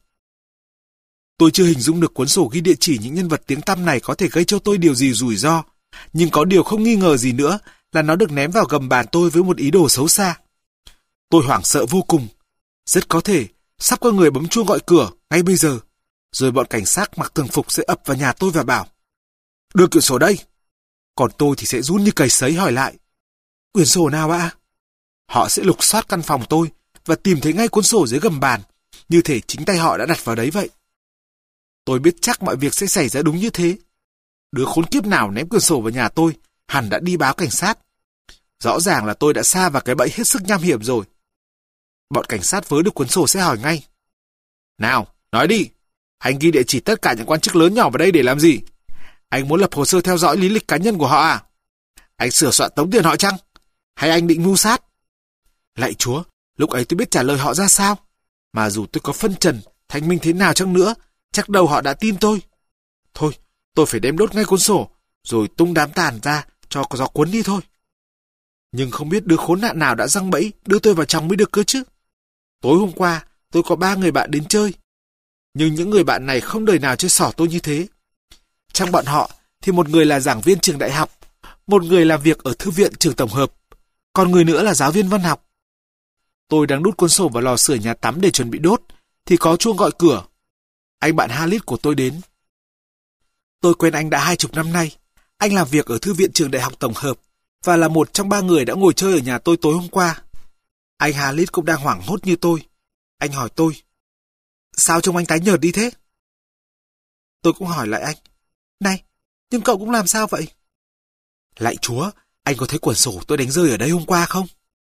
Tôi chưa hình dung được cuốn sổ ghi địa chỉ những nhân vật tiếng tăm này có thể gây cho tôi điều gì rủi ro, nhưng có điều không nghi ngờ gì nữa là nó được ném vào gầm bàn tôi với một ý đồ xấu xa. Tôi hoảng sợ vô cùng. Rất có thể sắp có người bấm chuông gọi cửa ngay bây giờ, rồi bọn cảnh sát mặc thường phục sẽ ập vào nhà tôi và bảo: đưa quyển sổ đây. Còn tôi thì sẽ run như cầy sấy hỏi lại: quyển sổ nào ạ? Họ sẽ lục soát căn phòng tôi và tìm thấy ngay cuốn sổ dưới gầm bàn, như thể chính tay họ đã đặt vào đấy vậy. Tôi biết chắc mọi việc sẽ xảy ra đúng như thế. Đứa khốn kiếp nào ném quyển sổ vào nhà tôi hẳn đã đi báo cảnh sát. Rõ ràng là tôi đã sa vào cái bẫy hết sức nham hiểm rồi. Bọn cảnh sát vớ được cuốn sổ sẽ hỏi ngay: nào, nói đi, anh ghi địa chỉ tất cả những quan chức lớn nhỏ vào đây để làm gì? Anh muốn lập hồ sơ theo dõi lý lịch cá nhân của họ à? Anh sửa soạn tống tiền họ chăng? Hay anh định mưu sát? Lạy Chúa, lúc ấy tôi biết trả lời họ ra sao. Mà dù tôi có phân trần, thanh minh thế nào chăng nữa, chắc đâu họ đã tin tôi. Thôi, tôi phải đem đốt ngay cuốn sổ, rồi tung đám tàn ra cho gió cuốn đi thôi. Nhưng không biết đứa khốn nạn nào đã giăng bẫy đưa tôi vào trong mới được cơ chứ. Tối hôm qua, tôi có ba người bạn đến chơi. Nhưng những người bạn này không đời nào chơi xỏ tôi như thế. Trong bọn họ thì một người là giảng viên trường đại học, một người làm việc ở thư viện trường tổng hợp, còn người nữa là giáo viên văn học. Tôi đang đút cuốn sổ vào lò sưởi nhà tắm để chuẩn bị đốt, thì có chuông gọi cửa. Anh bạn Halit của tôi đến. Tôi quen anh đã hai chục năm nay. Anh làm việc ở thư viện trường đại học tổng hợp và là một trong ba người đã ngồi chơi ở nhà tôi tối hôm qua. Anh Halit cũng đang hoảng hốt như tôi. Anh hỏi tôi: sao trông anh tái nhợt đi thế? Tôi cũng hỏi lại anh: này, nhưng cậu cũng làm sao vậy? Lạy Chúa, anh có thấy quyển sổ tôi đánh rơi ở đây hôm qua không?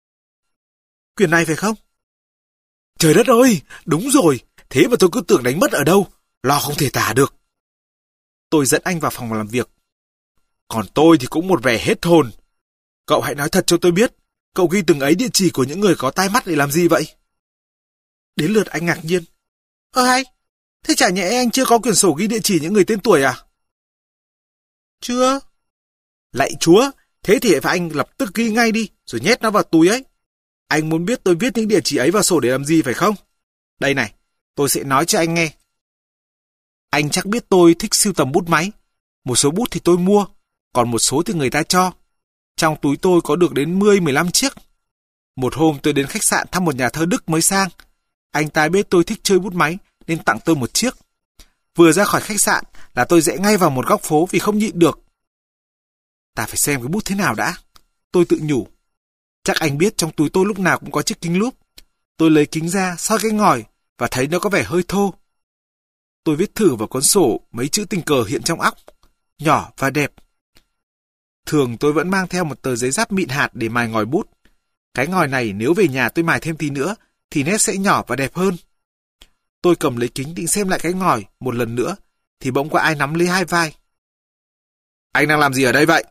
Quyển này phải không? Trời đất ơi, đúng rồi, thế mà tôi cứ tưởng đánh mất ở đâu, lo không thể tả được. Tôi dẫn anh vào phòng làm việc. Còn tôi thì cũng một vẻ hết hồn. Cậu hãy nói thật cho tôi biết, cậu ghi từng ấy địa chỉ của những người có tai mắt để làm gì vậy? Đến lượt anh ngạc nhiên. Ơ hay, thế chả nhẽ anh chưa có quyển sổ ghi địa chỉ những người tên tuổi à? Chưa. Lạy Chúa, thế thì phải anh lập tức ghi ngay đi, rồi nhét nó vào túi ấy. Anh muốn biết tôi viết những địa chỉ ấy vào sổ để làm gì phải không? Đây này, tôi sẽ nói cho anh nghe. Anh chắc biết tôi thích sưu tầm bút máy. Một số bút thì tôi mua, còn một số thì người ta cho. Trong túi tôi có được đến mười mười lăm chiếc. Một hôm tôi đến khách sạn thăm một nhà thơ Đức mới sang. Anh ta biết tôi thích chơi bút máy nên tặng tôi một chiếc. Vừa ra khỏi khách sạn là tôi rẽ ngay vào một góc phố vì không nhịn được. Ta phải xem cái bút thế nào đã. Tôi tự nhủ. Chắc anh biết trong túi tôi lúc nào cũng có chiếc kính lúp. Tôi lấy kính ra, soi cái ngòi và thấy nó có vẻ hơi thô. Tôi viết thử vào cuốn sổ mấy chữ tình cờ hiện trong óc, nhỏ và đẹp. Thường tôi vẫn mang theo một tờ giấy giáp mịn hạt để mài ngòi bút. Cái ngòi này nếu về nhà tôi mài thêm tí nữa thì nét sẽ nhỏ và đẹp hơn. Tôi cầm lấy kính định xem lại cái ngòi một lần nữa thì bỗng có ai nắm lấy hai vai. Anh đang làm gì ở đây vậy?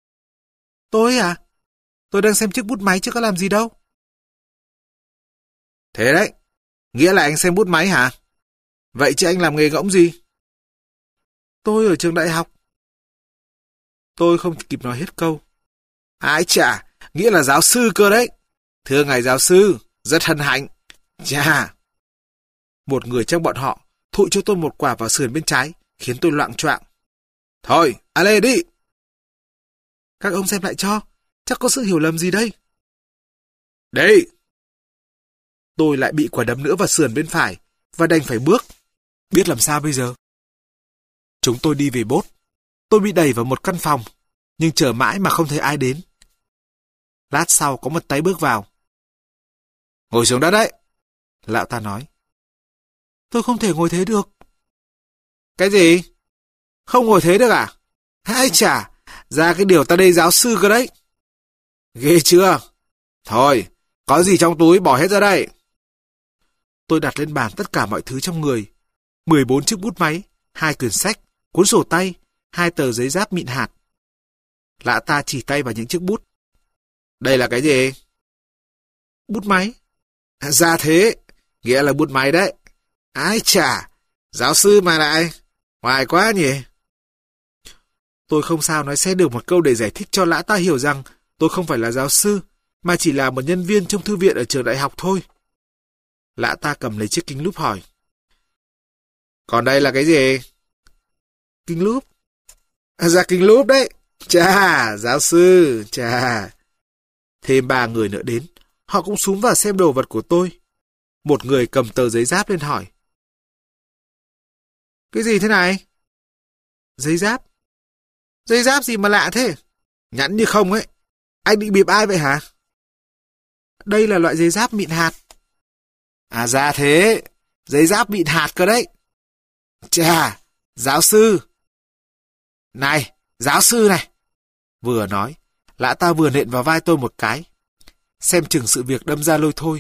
Tôi à? Tôi đang xem chiếc bút máy chứ có làm gì đâu. Thế đấy, nghĩa là anh xem bút máy hả? Vậy chứ anh làm nghề ngỗng gì? Tôi ở trường đại học. Tôi không kịp nói hết câu. Ái chà, nghĩa là giáo sư cơ đấy. Thưa ngài giáo sư, rất hân hạnh. Chà. Một người trong bọn họ thụ cho tôi một quả vào sườn bên trái, khiến tôi loạng choạng. Thôi, à lê đi. Các ông xem lại cho, chắc có sự hiểu lầm gì đây. Đi. Tôi lại bị quả đấm nữa vào sườn bên phải, và đành phải bước. Biết làm sao bây giờ? Chúng tôi đi về bốt. Tôi bị đẩy vào một căn phòng, nhưng chờ mãi mà không thấy ai đến. Lát sau có một tay bước vào. Ngồi xuống đất đấy. Lão ta nói. Tôi không thể ngồi thế được. Cái gì? Không ngồi thế được à? Ai chà, ra cái điều ta đây giáo sư cơ đấy. Ghê chưa? Thôi, có gì trong túi bỏ hết ra đây. Tôi đặt lên bàn tất cả mọi thứ trong người. mười bốn chiếc bút máy, hai quyển sách, cuốn sổ tay, hai tờ giấy giáp mịn hạt. Lã ta chỉ tay vào những chiếc bút. Đây là cái gì? Bút máy. Ra thế, nghĩa là bút máy đấy. Ái chà, giáo sư mà lại. Hoài quá nhỉ. Tôi không sao nói xe được một câu để giải thích cho lã ta hiểu rằng tôi không phải là giáo sư, mà chỉ là một nhân viên trong thư viện ở trường đại học thôi. Lã ta cầm lấy chiếc kính lúp hỏi. Còn đây là cái gì? Kính lúp. À, dạ kính lúp đấy. Chà, giáo sư, chà. Thêm ba người nữa đến, họ cũng xúm vào xem đồ vật của tôi. Một người cầm tờ giấy giáp lên hỏi. Cái gì thế này? Giấy giáp? Giấy giáp gì mà lạ thế? Nhẵn như không ấy. Anh định bịp ai vậy hả? Đây là loại giấy giáp mịn hạt. À ra thế, giấy giáp mịn hạt cơ đấy. Chà, giáo sư. Này, giáo sư này. Vừa nói, lã ta vừa nện vào vai tôi một cái. Xem chừng sự việc đâm ra lôi thôi.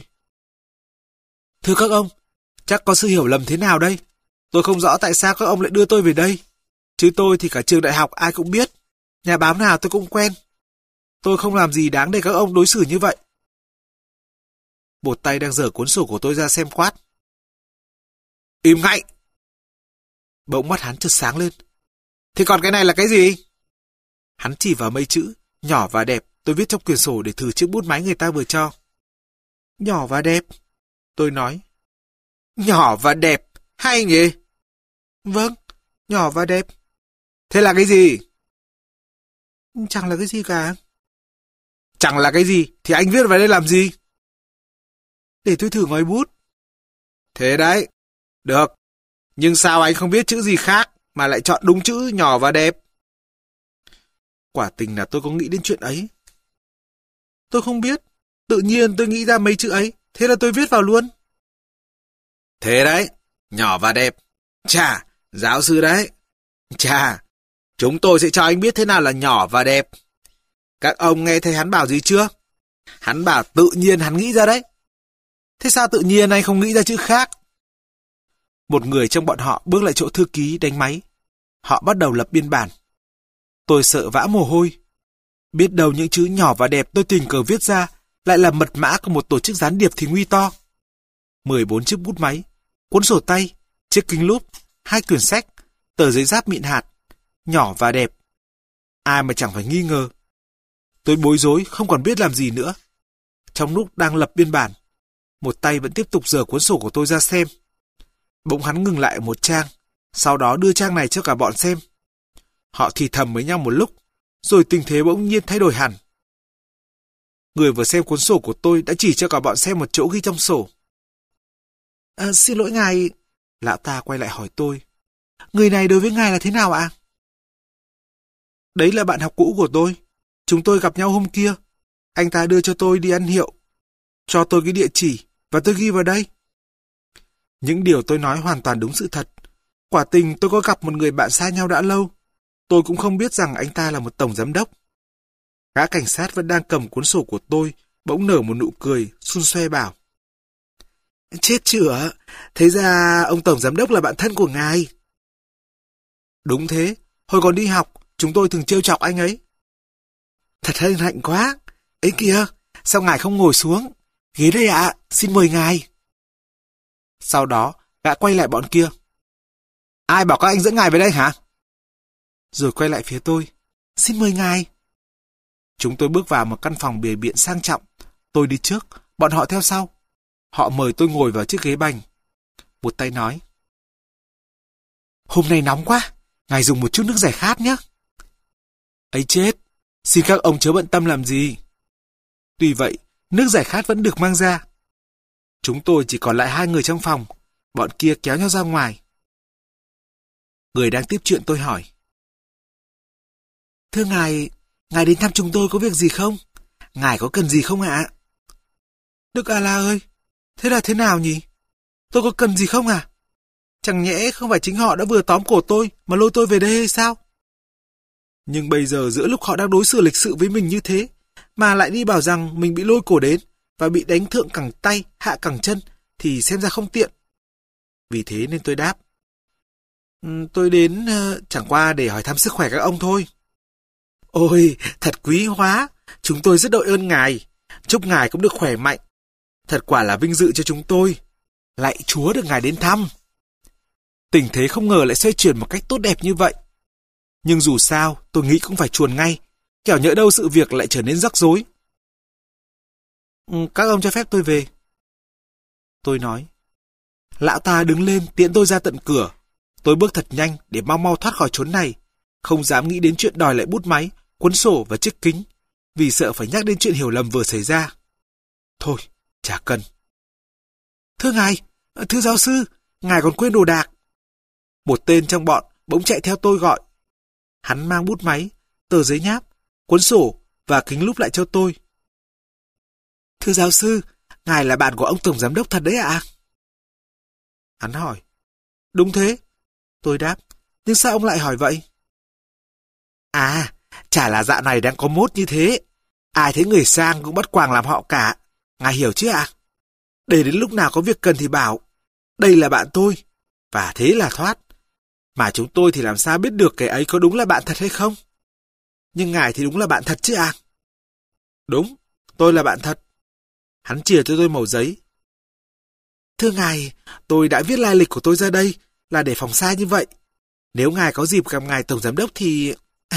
Thưa các ông, chắc có sự hiểu lầm thế nào đây? Tôi không rõ tại sao các ông lại đưa tôi về đây. Chứ tôi thì cả trường đại học ai cũng biết. Nhà báo nào tôi cũng quen. Tôi không làm gì đáng để các ông đối xử như vậy. Một tay đang giở cuốn sổ của tôi ra xem quát. Im ngay! Bỗng mắt hắn chợt sáng lên. Thế còn cái này là cái gì? Hắn chỉ vào mấy chữ, nhỏ và đẹp, tôi viết trong quyển sổ để thử chiếc bút máy người ta vừa cho. Nhỏ và đẹp. Tôi nói. Nhỏ và đẹp, hay nhỉ? Vâng, nhỏ và đẹp. Thế là cái gì? Chẳng là cái gì cả. Chẳng là cái gì, thì anh viết vào đây làm gì? Để tôi thử ngòi bút. Thế đấy, được. Nhưng sao anh không biết chữ gì khác, mà lại chọn đúng chữ nhỏ và đẹp? Quả tình là tôi có nghĩ đến chuyện ấy. Tôi không biết. Tự nhiên tôi nghĩ ra mấy chữ ấy, thế là tôi viết vào luôn. Thế đấy, nhỏ và đẹp. Chà, giáo sư đấy. Chà, chúng tôi sẽ cho anh biết thế nào là nhỏ và đẹp. Các ông nghe thấy hắn bảo gì chưa? Hắn bảo tự nhiên hắn nghĩ ra đấy. Thế sao tự nhiên anh không nghĩ ra chữ khác? Một người trong bọn họ bước lại chỗ thư ký đánh máy. Họ bắt đầu lập biên bản. Tôi sợ vã mồ hôi. Biết đâu những chữ nhỏ và đẹp tôi tình cờ viết ra lại là mật mã của một tổ chức gián điệp thì nguy to. mười bốn chiếc bút máy, cuốn sổ tay, chiếc kính lúp, hai quyển sách, tờ giấy giáp mịn hạt, nhỏ và đẹp. Ai mà chẳng phải nghi ngờ. Tôi bối rối không còn biết làm gì nữa. Trong lúc đang lập biên bản, một tay vẫn tiếp tục giở cuốn sổ của tôi ra xem. Bỗng hắn ngừng lại ở một trang, sau đó đưa trang này cho cả bọn xem. Họ thì thầm với nhau một lúc, rồi tình thế bỗng nhiên thay đổi hẳn. Người vừa xem cuốn sổ của tôi đã chỉ cho cả bọn xem một chỗ ghi trong sổ. À, xin lỗi ngài. Lão ta quay lại hỏi tôi. Người này đối với ngài là thế nào ạ? Đấy là bạn học cũ của tôi. Chúng tôi gặp nhau hôm kia. Anh ta đưa cho tôi đi ăn hiệu, cho tôi cái địa chỉ, và tôi ghi vào đây. Những điều tôi nói hoàn toàn đúng sự thật. Quả tình tôi có gặp một người bạn xa nhau đã lâu. Tôi cũng không biết rằng anh ta là một tổng giám đốc. Gã cảnh sát vẫn đang cầm cuốn sổ của tôi, bỗng nở một nụ cười, xun xoe bảo. Chết chửa, thế ra ông tổng giám đốc là bạn thân của ngài. Đúng thế, hồi còn đi học, chúng tôi thường trêu chọc anh ấy. Thật hân hạnh quá. Ấy kìa, sao ngài không ngồi xuống? Ghế đây ạ, xin mời ngài. Sau đó, gã quay lại bọn kia. Ai bảo các anh dẫn ngài về đây hả? Rồi quay lại phía tôi. Xin mời ngài. Chúng tôi bước vào một căn phòng bìa biện sang trọng. Tôi đi trước, bọn họ theo sau. Họ mời tôi ngồi vào chiếc ghế bành. Một tay nói: "Hôm nay nóng quá, ngài dùng một chút nước giải khát nhé." Ấy chết, xin các ông chớ bận tâm làm gì. Tuy vậy, nước giải khát vẫn được mang ra. Chúng tôi chỉ còn lại hai người trong phòng, bọn kia kéo nhau ra ngoài. Người đang tiếp chuyện tôi hỏi: "Thưa ngài, ngài đến thăm chúng tôi có việc gì không? Ngài có cần gì không ạ?" "Đức A-la ơi, thế là thế nào nhỉ? Tôi có cần gì không à? Chẳng nhẽ không phải chính họ đã vừa tóm cổ tôi mà lôi tôi về đây hay sao? Nhưng bây giờ giữa lúc họ đang đối xử lịch sự với mình như thế, mà lại đi bảo rằng mình bị lôi cổ đến và bị đánh thượng cẳng tay, hạ cẳng chân, thì xem ra không tiện. Vì thế nên tôi đáp: "Ừ, tôi đến uh, chẳng qua để hỏi thăm sức khỏe các ông thôi." "Ôi, thật quý hóa, chúng tôi rất đội ơn ngài. Chúc ngài cũng được khỏe mạnh. Thật quả là vinh dự cho chúng tôi. Lạy Chúa được ngài đến thăm." Tình thế không ngờ lại xoay chuyển một cách tốt đẹp như vậy. Nhưng dù sao, tôi nghĩ cũng phải chuồn ngay, kẻo nhỡ đâu sự việc lại trở nên rắc rối. "Ừ, các ông cho phép tôi về." Tôi nói. Lão ta đứng lên tiễn tôi ra tận cửa. Tôi bước thật nhanh để mau mau thoát khỏi chốn này, không dám nghĩ đến chuyện đòi lại bút máy, cuốn sổ và chiếc kính, vì sợ phải nhắc đến chuyện hiểu lầm vừa xảy ra. Thôi, chả cần. "Thưa ngài, thưa giáo sư, ngài còn quên đồ đạc." Một tên trong bọn bỗng chạy theo tôi gọi. Hắn mang bút máy, tờ giấy nháp, cuốn sổ và kính lúp lại cho tôi. "Thưa giáo sư, ngài là bạn của ông tổng giám đốc thật đấy ạ?" Hắn hỏi. "Đúng thế." Tôi đáp. "Nhưng sao ông lại hỏi vậy?" "À, chả là dạo này đang có mốt như thế. Ai thấy người sang cũng bắt quàng làm họ cả. Ngài hiểu chứ ạ? Để đến lúc nào có việc cần thì bảo. Đây là bạn tôi. Và thế là thoát. Mà chúng tôi thì làm sao biết được cái ấy có đúng là bạn thật hay không? Nhưng ngài thì đúng là bạn thật chứ ạ?" "Đúng, tôi là bạn thật." Hắn chìa cho tôi mẩu giấy. "Thưa ngài, tôi đã viết lai lịch của tôi ra đây là để phòng sai như vậy. Nếu ngài có dịp gặp ngài tổng giám đốc thì..."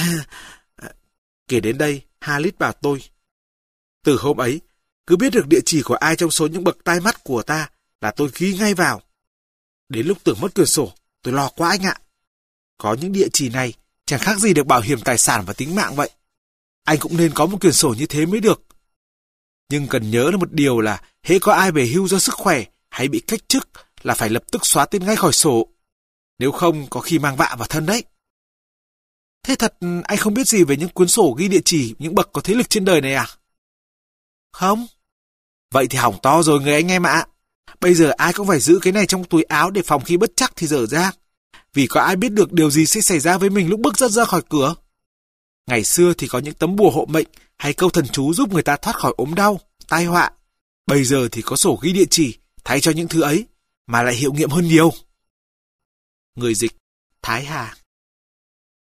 Kể đến đây, Halit bảo tôi: "Từ hôm ấy, cứ biết được địa chỉ của ai trong số những bậc tai mắt của ta là tôi ghi ngay vào. Đến lúc tưởng mất quyển sổ, tôi lo quá anh ạ. Có những địa chỉ này chẳng khác gì được bảo hiểm tài sản và tính mạng vậy. Anh cũng nên có một quyển sổ như thế mới được. Nhưng cần nhớ là một điều là hễ có ai về hưu do sức khỏe hay bị cách chức là phải lập tức xóa tên ngay khỏi sổ. Nếu không có khi mang vạ vào thân đấy." "Thế thật anh không biết gì về những cuốn sổ ghi địa chỉ những bậc có thế lực trên đời này à?" "Không." "Vậy thì hỏng to rồi người anh em ạ. Bây giờ ai cũng phải giữ cái này trong túi áo để phòng khi bất trắc thì dở ra. Vì có ai biết được điều gì sẽ xảy ra với mình lúc bước ra ra khỏi cửa. Ngày xưa thì có những tấm bùa hộ mệnh hay câu thần chú giúp người ta thoát khỏi ốm đau, tai họa. Bây giờ thì có sổ ghi địa chỉ thay cho những thứ ấy, mà lại hiệu nghiệm hơn nhiều." Người dịch: Thái Hà.